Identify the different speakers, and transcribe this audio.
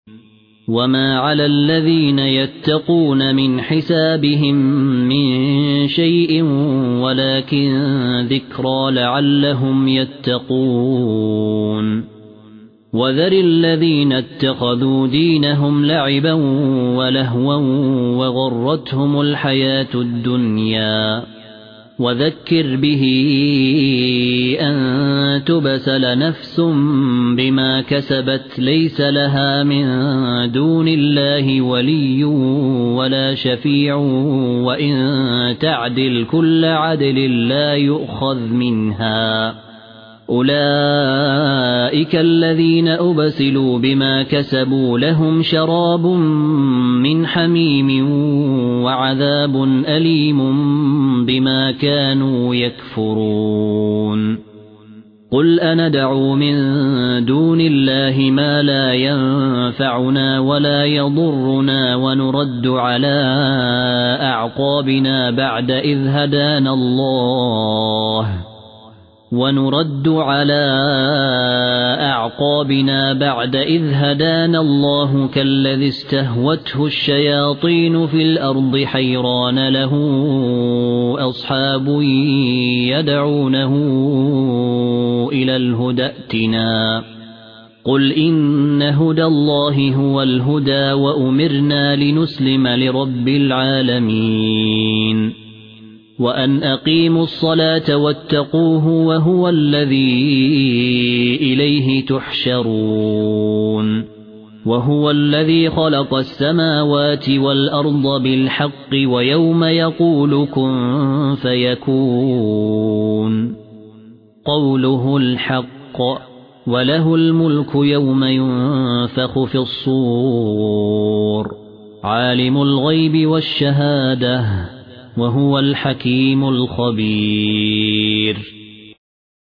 Speaker 1: وما على الذين يتقون من حسابهم من شيء ولكن ذكرى لعلهم يتقون وذر الذين اتخذوا دينهم لعبا ولهوا وغرتهم الحياة الدنيا وذكر به أن تبسل نفس بما كسبت ليس لها من دون الله ولي ولا شفيع وإن تعدل كل عدل لا يؤخذ منها أولئك الذين أبسلوا بما كسبوا لهم شراب من حميم وعذاب أليم بما كانوا يكفرون قل أندعو من دون الله ما لا ينفعنا ولا يضرنا ونرد على أعقابنا بعد إذ هدانا الله كالذي استهوته الشياطين في الأرض حيران له أصحاب يدعونه إلى الهدى ائتنا قل إن هدى الله هو الهدى وأمرنا لنسلم لرب العالمين وأن أقيموا الصلاة واتقوه وهو الذي إليه تحشرون وهو الذي خلق السماوات والأرض بالحق ويوم يقول كن فيكون قوله الحق وله الملك يوم ينفخ في الصور عالم الغيب والشهادة وهو الحكيم الخبير